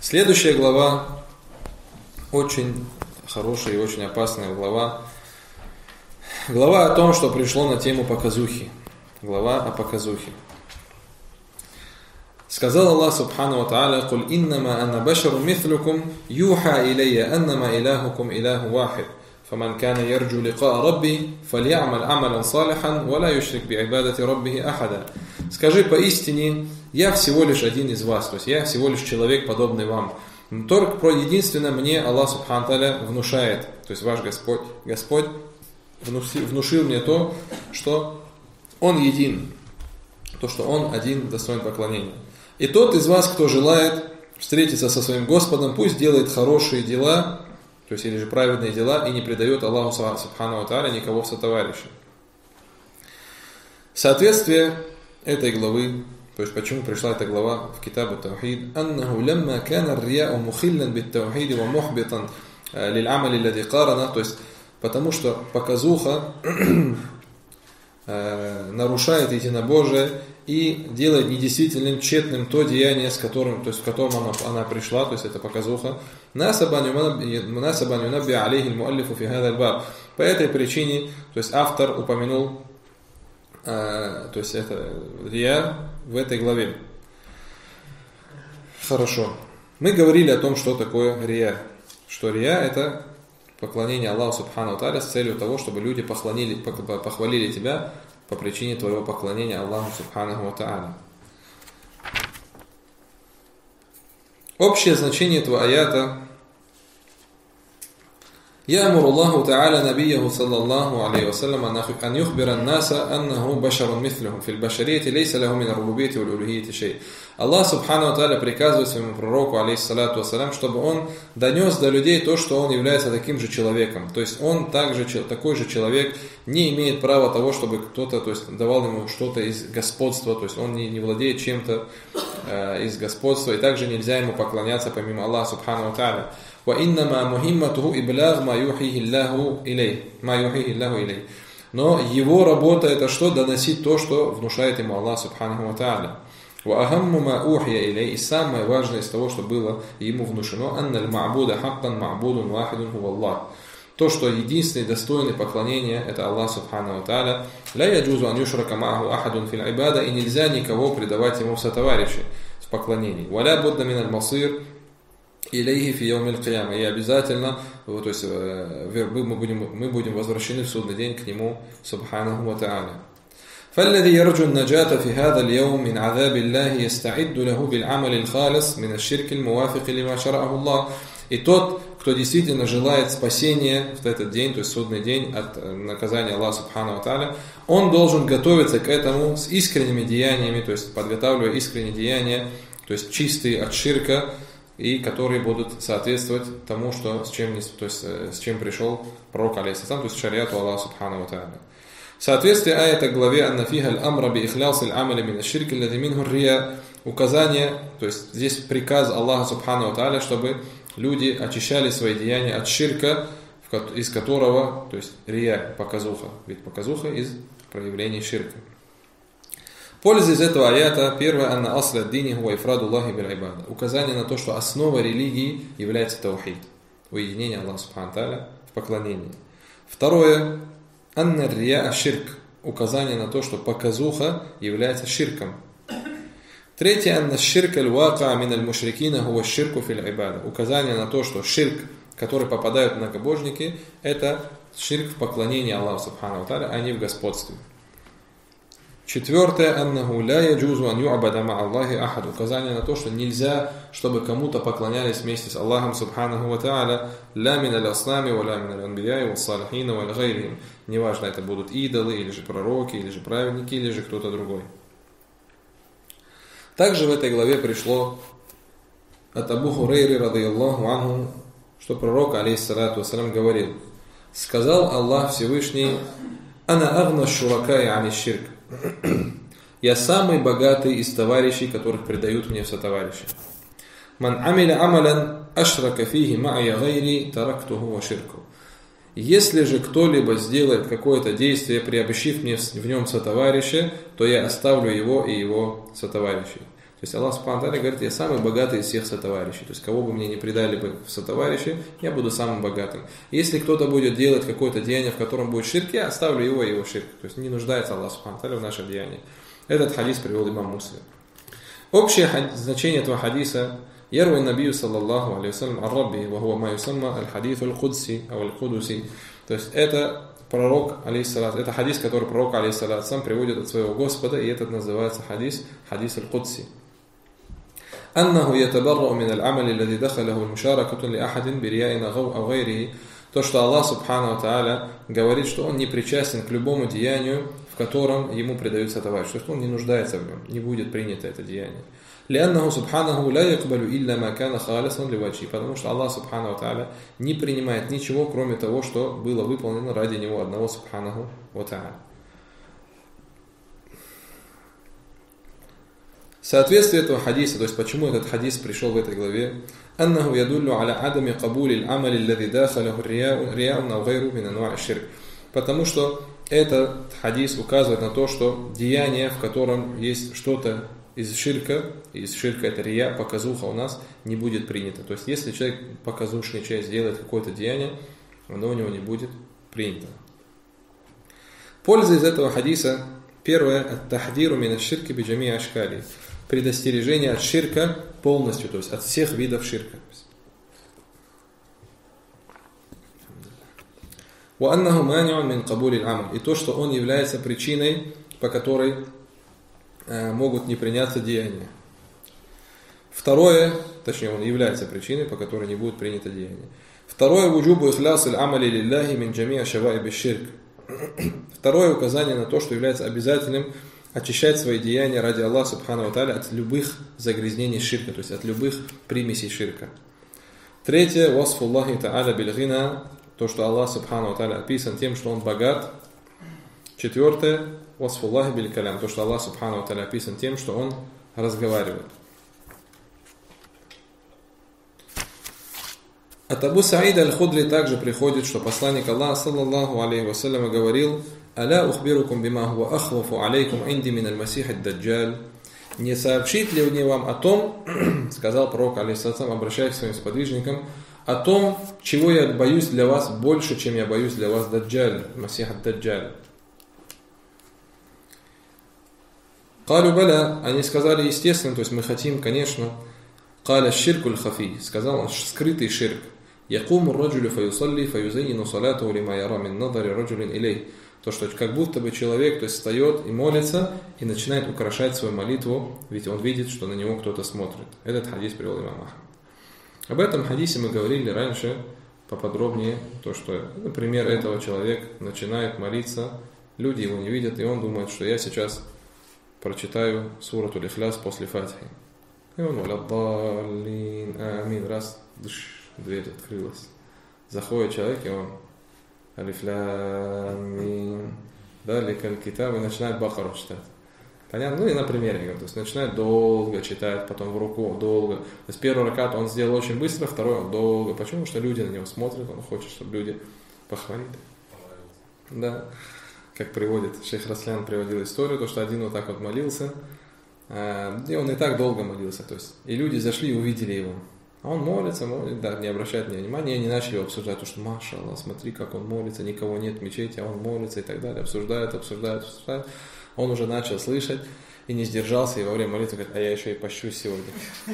Следующая глава очень хорошая и очень опасная глава. Глава о том, что пришло на тему показухи. Глава о показухе. Сказал Аллах Субхану ва Тааля: «Куль иннама анна башару мислюкум, юха илейя аннама илахукум илаху вахид. فمن كان يرجو لقاء ربي فليعمل عملا صالحا ولا يشرك بعبادة ربه أحدا». Скажи поистине, я всего лишь один из вас, то есть я всего лишь человек, подобный вам. Только единственно мне Аллах Субхану Тааля внушает, то есть ваш Господь внушил мне то, что Он един, то, что Он один достоин поклонения. И тот из вас, кто желает встретиться со своим Господом, пусть делает хорошие дела, то есть или же праведные дела, и не предает Аллаху Субхану ва Тааля никого в сотоварища. Соответствие этой главы, то есть почему пришла эта глава в Китабу Таухид, «Аннаху лямма кана ррияу мухиллан бит таухиди ва мухбитан лиль амали лади карана», то есть потому что показуха нарушает единобожие и делает недействительным, тщетным то деяние, с которым, то есть в котором она пришла, то есть это показуха. По этой причине, то есть автор упомянул, то есть это рия в этой главе. Хорошо. Мы говорили о том, что такое рия. Что рия — это поклонение Аллаху Субхану ва Тааля с целью того, чтобы люди похвалили тебя по причине твоего поклонения Аллаху Субхану ва Тааля. Общее значение этого аята: يأمر الله تعالى نبيه صلى الله عليه وسلم أن يخبر الناس أنه بشر مثلهم في البشرية ليس له من الربوبية والألوهية شيء. Аллах Субхану ва Тааля приказывает своему пророку, алейхиссалату вассалям, чтобы он донес до людей то, что он является таким же человеком. То есть он такой же человек, не имеет права того, чтобы кто-то, то есть давал ему что-то из господства, то есть он не владеет чем-то из господства, и также нельзя ему поклоняться помимо Аллаха Субхану ва Тааля. وَإِنَّمَا مُهِمَّتُهُ إِبْلَاغُ مَا يُوحِيهِ اللَّهُ إِلَيْهِ. Но его работа — это что? Доносить то, что внушает ему Аллах Субхану ва Тааля. وَأَهَمُّ мَا أُوحِيَ إِلَيْهِ. И самое важное из того, что было ему внушено: أَنَّ الْمَعْبُودَ حَقًّا مَعْبُودٌ وَاحِدٌ هُوَ اللَّهُ. То, что единственный достойный поклонения — это Аллах Субхану ва Тааля. لَا يَجُوزُ أَنْ يُشْرَكَ مَعَهُ أَحَدٌ فِي الْعِبَادَةِ. И нельзя никого предавать ему в сотоварищи в поклонении. وَلَا بُدَّ مِنَ الْمَصِيرِ илейхи фи яумил кияма. И обязательно, то есть мы будем возвращены в судный день к нему Субханаху ва Тааля. فالذي يرجو النجاة في هذا اليوم من عذاب الله يستعد له بالعمل الخالص من الشرك الموافق لما شرعه الله. И тот, кто действительно желает спасения в этот день, то есть судный день, от наказания Аллаха Субхану ва Тааля, он должен готовиться к этому с искренними деяниями, то есть подготавливая искренние деяния, то есть чистые от ширка, и которые будут соответствовать тому, что, с чем пришел пророк, алейхиссалам, то есть шариату Аллаха Субхану ва Тааля. Соответствие аята главе «Анна фиха аль-амра би ихляс аль-амали мин аш-ширки аллади минху рия». Указание, то есть здесь приказ Аллаха Субхану ва Тааля, чтобы люди очищали свои деяния от ширка, из которого, то есть рия, показуха. Ведь показуха из проявлений ширка. Польза из этого аята: первое, анна асля дини хуа ифраду Аллахи биль ибада. Указание на то, что основа религии является таухид, уединение Аллаха Субхану Тааля в поклонении. Второе, анна рия ширк. Указание на то, что показуха является ширком. Третье, анна ширк аль-вака мин аль-мушрикина хуа ширку фил ибада. Указание на то, что ширк, который попадают многобожники, это ширк в поклонении Аллаху Субхану Тааля, а не в господстве. Четвертое, аннаху ля яджузу ан ю'абада ма Аллахи ахад. Указание на то, что нельзя, чтобы кому-то поклонялись вместе с Аллахом Субханаху ва Тааля, ля мин аль-аслами, ва ля мин аль-анбияи, ва салихина, ва аль-гайрихим. Неважно, это будут идолы, или же пророки, или же праведники, или же кто-то другой. Также в этой главе пришло от Абу Хурайры, радийаллаху анху, что пророк, алейхиссалату вассалям, говорил: сказал Аллах Всевышний: «Ана агна шуракай ани ширк». Я самый богатый из товарищей, которых предают мне в сотоварищи. «Ман амиля амалян ашрака фихи ма'я гайри тарактуху ва ширку». Если же кто-либо сделает какое-то действие, приобщив мне в нем сотоварища, то я оставлю его и его сотоварищей. есть Аллах Субхану Тааля говорит: я самый богатый из всех сотоварищей. То есть кого бы мне не предали бы в сотоварищи, я буду самым богатым. Если кто-то будет делать какое-то деяние, в котором будет ширк, я оставлю его и его ширк. То есть не нуждается Аллах Субхану Тааля в нашем деянии. Этот хадис привел имам Муслим. Общее значение этого хадиса: يروي النبي صلى الله عليه وسلم عن ربه وهو ما يسمى الحديث القدسي أو القدسي. То есть это пророк, алейхиссалат, это хадис, который пророк, алейхиссалат, сам приводит от своего Господа, и этот называется хадис аль-Кудси. أنه يتبرأ من العمل الذي دخله المشاركة لأحد برياء أو غيره. То, что Аллах Субхану Тааля говорит, что Он не причастен к любому деянию, в котором Ему предается товарищ. То есть Он не нуждается в нем, не будет принято это деяние. لأنه سبحانه لا يقبل إلا ما كان خالصا لوجهه. Потому что Аллах Субхану Тааля не принимает ничего, кроме того, что было выполнено ради Него одного Субханаху ва Тааля. Соответствие этого хадиса, то есть почему этот хадис пришел в этой главе: أنه يدل على عدم قبول العمل الذي داخله رياء أو غيره من أنواع الشرك. Потому что этот хадис указывает на то, что деяние, в котором есть что-то из ширка это рия, показуха, у нас не будет принято. То есть если человек показушничает, сделает какое-то деяние, оно у него не будет принято. Польза из этого хадиса: первое, ат-тахдиру мин аш-ширки би джамии ашкали, предостережение от ширка полностью, то есть от всех видов ширка. Ва аннаху мани'ун мин кабули аль-амаль, и то, что он является причиной, по которой могут не приняться деяния. Второе, точнее, он является причиной, по которой не будет принято деяние. Второе, вуджубу ихляс аль-амали лилляхи мин джамии шаваиби ширк. Второе указание на то, что является обязательным очищать свои деяния ради Аллаха Субхану ва Тааля от любых загрязнений ширка, то есть от любых примесей ширка. Третье, васфуллахи та'аля бильгина, то, что Аллах Субхану ва Тааля описан тем, что Он богат. Четвертое, васфуллахи биль калям, то, что Аллах Субхану ва Тааля описан тем, что Он разговаривает. От Абу Саида аль-Худри также приходит, что посланник Аллаха саллаллаху алейхи вассаляма говорил: «Аля ухбирукум бима хуа ахвафу алейкум инди мин аль-масих ад-даджаль». Не сообщит ли мне вам о том, сказал пророк, алейхиссалам, обращаясь к своим сподвижникам, о том, чего я боюсь для вас больше, чем я боюсь для вас даджаль, масих ад-даджаль. Калю баля, они сказали: естественно, то есть мы хотим, конечно. Каля ширкуль хафи, сказал он, скрытый ширк. Якуму раджулю фаюсалли фаюзайину салату лима яра мин надари раджулин илей. То, что как будто бы человек, то есть встает и молится, и начинает украшать свою молитву, ведь он видит, что на него кто-то смотрит. Этот хадис привел имам Ахмад. Об этом хадисе мы говорили раньше поподробнее, то, что, например, этого человек начинает молиться, люди его не видят, и он думает, что я сейчас прочитаю сурату Аль-Ихляс после Фатихи. И он валяддаллин, амин, раз, дверь открылась. Заходит человек, и он алиф лам мим, даликаль китаб, и начинает Бакару читать. Понятно? Ну и на примере говорю, то есть начинает долго читать, потом в руку долго. То есть первый ракат он сделал очень быстро, второй он долго. Почему? Потому что люди на него смотрят, он хочет, чтобы люди похвалили. Да. Как приводит шейх Раслян, приводил историю, то что один вот так вот молился, и он и так долго молился, то есть, и люди зашли и увидели его. А он молится, да, не обращает на него внимания, и они начали его обсуждать, то что, маша Аллах, смотри, как он молится, никого нет в мечети, а он молится и так далее, обсуждают. Он уже начал слышать и не сдержался, и во время молитвы говорит: а я еще и пощусь сегодня.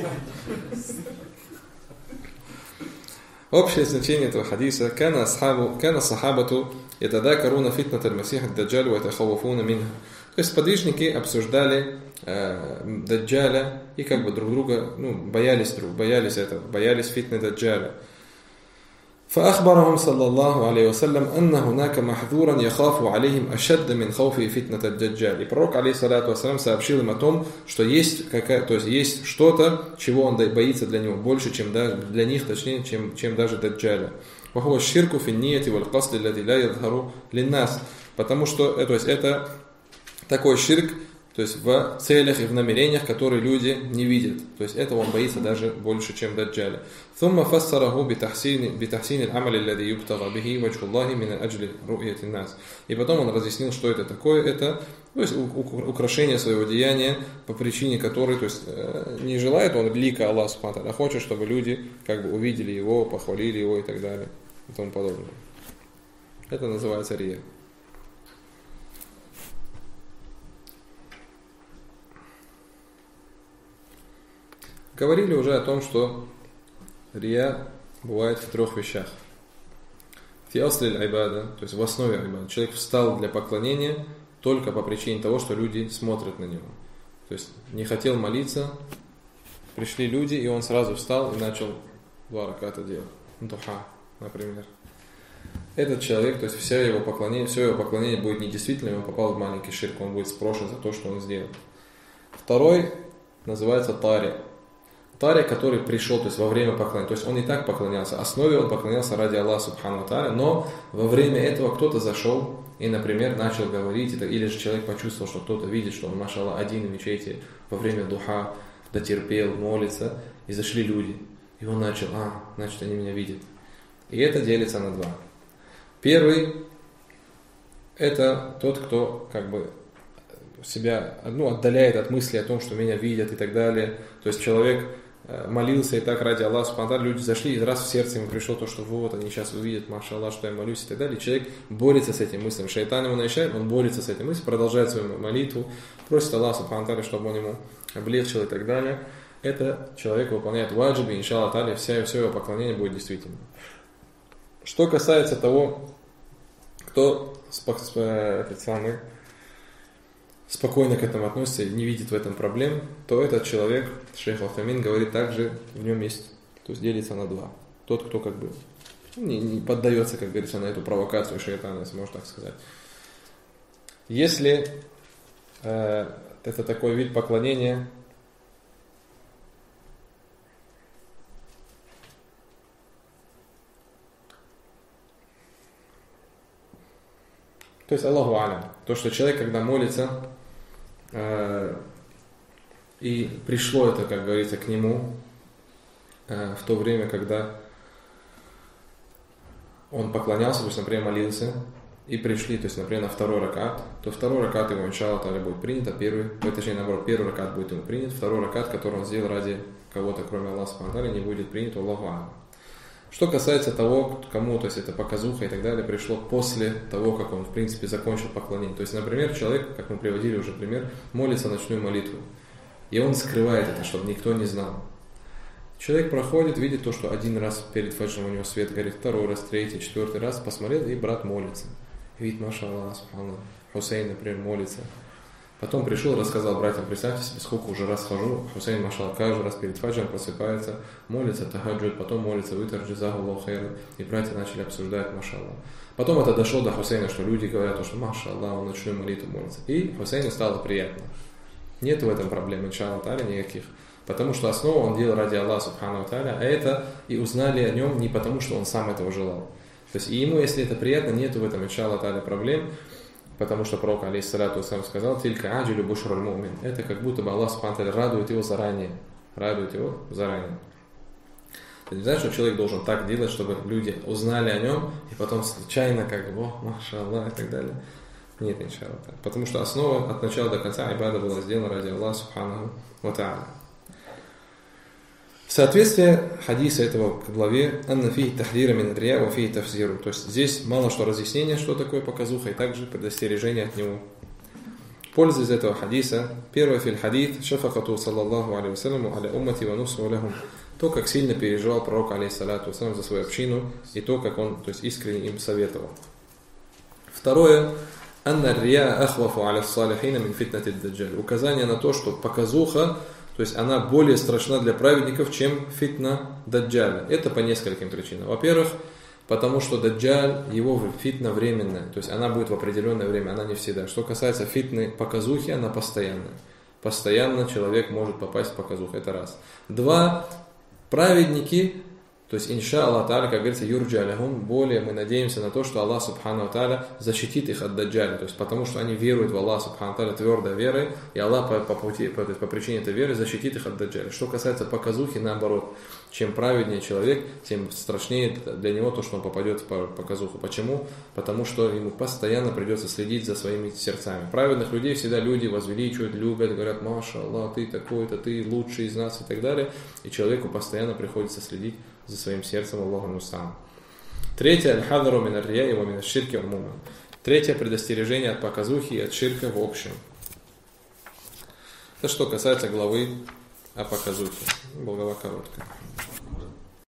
Общее значение этого хадиса: «Кана сахабату ятадакаруна фитнат аль-масих ад-даджаль ва ятахавафуна минха». То есть подвижники обсуждали даджаля и как бы друг друга, боялись фитны даджаля. فأخبرهم صلى الله عليه وسلم أن هناك محذورا يخاف عليهم أشد من خوفه فتنة الدجال. И пророк, алейхиссалату вассалям, сообщил им о том, что есть что-то, чего он боится для него больше, чем для них, точнее, чем даже даджаля. وهو الشرك في النية والقصد الذي لا يظهر للناس. Потому что, то есть это такой ширк, то есть в целях и в намерениях, которые люди не видят. То есть этого он боится даже больше, чем Даджаля. ثم فسره بتحسين العمل الذي يبتغى به وجه الله من أجل رؤية الناس. И потом он разъяснил, что это такое. Это, то есть, украшение своего деяния, по причине которой, то есть, не желает он лика Аллаха субхану ва тааля, а хочет, чтобы люди как бы увидели его, похвалили его и так далее и тому подобное. Это называется рия. Говорили уже о том, что рия бывает в 3 вещах. Фи асли аль-айбада, то есть в основе айбада. Человек встал для поклонения только по причине того, что люди смотрят на него. То есть не хотел молиться, пришли люди, и он сразу встал и начал 2 раката делать. Духа, например. Этот человек, то есть все его поклонение будет недействительным, он попал в маленький ширк, он будет спрошен за то, что он сделал. Второй называется тари. Тари, который пришел, то есть во время поклонения, то есть он и так поклонялся, основе он поклонялся ради Аллаха субхану ва тааля, но во время этого кто-то зашел и, например, начал говорить, или же человек почувствовал, что кто-то видит, что он, машаллах, один в мечети во время духа дотерпел, молится, и зашли люди, и он начал, значит они меня видят. И это делится на 2. Первый – это тот, кто как бы себя отдаляет от мысли о том, что меня видят и так далее. То есть человек молился и так ради Аллаха субхану ва тааля, люди зашли, и раз в сердце ему пришло то, что вот они сейчас увидят, машаллах, что я молюсь и так далее. И человек борется с этим мыслью. Шайтан ему наезжает, он борется с этим мыслью, продолжает свою молитву, просит Аллаха субхану ва тааля, чтобы он ему облегчил и так далее. Это человек выполняет ваджиби, иншаллах тааля, все его поклонение будет действительным. Что касается того, кто спокойно к этому относится и не видит в этом проблем, то этот человек, шейх Аль-Хамин говорит, также в нем есть, то есть делится на 2. Тот, кто как бы не поддается, как говорится, на эту провокацию шайтана, если можно так сказать. Если это такой вид поклонения, то есть Аллаху алям, то, что человек, когда молится, и пришло это, как говорится, к нему в то время, когда он поклонялся, то есть, например, молился, и пришли, то есть, например, на 2 ракат, то 2 ракат его, иншаллах тааля, будет принят, а точнее, наоборот, 1 ракат будет ему принят, 2 ракат, который он сделал ради кого-то, кроме Аллаха субхану ва тааля, не будет принят, Аллаху алям. Что касается того, кому, то есть это показуха и так далее, пришло после того, как он, в принципе, закончил поклонение. То есть, например, человек, как мы приводили уже пример, молится ночную молитву. И он скрывает это, чтобы никто не знал. Человек проходит, видит то, что 1 раз перед фаджром у него свет горит, 2 раз, 3, 4 раз, посмотрел, и брат молится. Видит, машаллах, субханаллах, Хусейн, например, молится. Потом пришел, рассказал братьям, представьте себе, сколько уже раз хожу, Хусейн, машаллах, каждый раз перед фаджром просыпается, молится, тахаджуд, потом молится, витр, джазаху Аллаху хайран, и братья начали обсуждать, машаллах. Потом это дошло до Хусейна, что люди говорят, что машаллах, он ночную молитву молится. И Хусейну стало приятно. Нет в этом проблем, иншаллах тааля, никаких. Потому что основу он делал ради Аллаха субхану ва тааля, а это и узнали о нем не потому, что он сам этого желал. То есть и ему, если это приятно, нет в этом, иншаллах тааля, проблем. Потому что пророк, алейхиссалату вассалям, сказал, «Тилька аджилю бушруль мумин». Это как будто бы Аллах субхану ва тааля радует его заранее. Радует его заранее. Это не значит, что человек должен так делать, чтобы люди узнали о нем, и потом случайно как бы, машаллах, и так далее. Нет, иншаллах. Потому что основа от начала до конца айбада была сделана ради Аллаха субхану ва тааля. В соответствии хадиса этого к главе «Анна фи тахдира мин рия ва фи тафзиру». То есть здесь мало что разъяснение, что такое показуха, и также предостережение от него. Пользуясь этого хадиса, первое фил хадис шафакату саллаллаху алейхи вассаляму аля уммати ва нусу лахум. То, как сильно переживал пророк, алейхиссалату вассалям, за свою общину, и то, как он, то есть, искренне им советовал. Второе. «Анна рия ахвафу аля салихина мин фитнати даджаль». Указание на то, что показуха, то есть она более страшна для праведников, чем фитна даджаля. Это по нескольким причинам. Во-первых, потому что даджаль, его фитна временная, то есть она будет в определенное время, она не всегда. Что касается фитны показухи, она постоянная. Постоянно человек может попасть в показуху, это раз. 2. Праведники, То есть, инша Аллах Та'аля, как говорится, юрджа алихум, более мы надеемся на то, что Аллах Субхану Та'аля защитит их от даджаля. То есть, потому что они веруют в Аллах Субхану Та'аля твердой верой, и Аллах по причине этой веры защитит их от даджаля. Что касается показухи, наоборот, чем праведнее человек, тем страшнее для него то, что он попадет в показуху. Почему? Потому что ему постоянно придется следить за своими сердцами. Праведных людей всегда люди возвеличивают, любят, говорят: маша Аллах, ты такой-то, ты лучший из нас и так далее. И человеку постоянно приходится следить за своим сердцем. Аллаху муста'ан. Третье, аль-хадару мин ар-рияи ва мин аш-ширки умума. Третье предостережение от показухи и от ширка в общем. Это что касается главы о показухе. Глава короткая.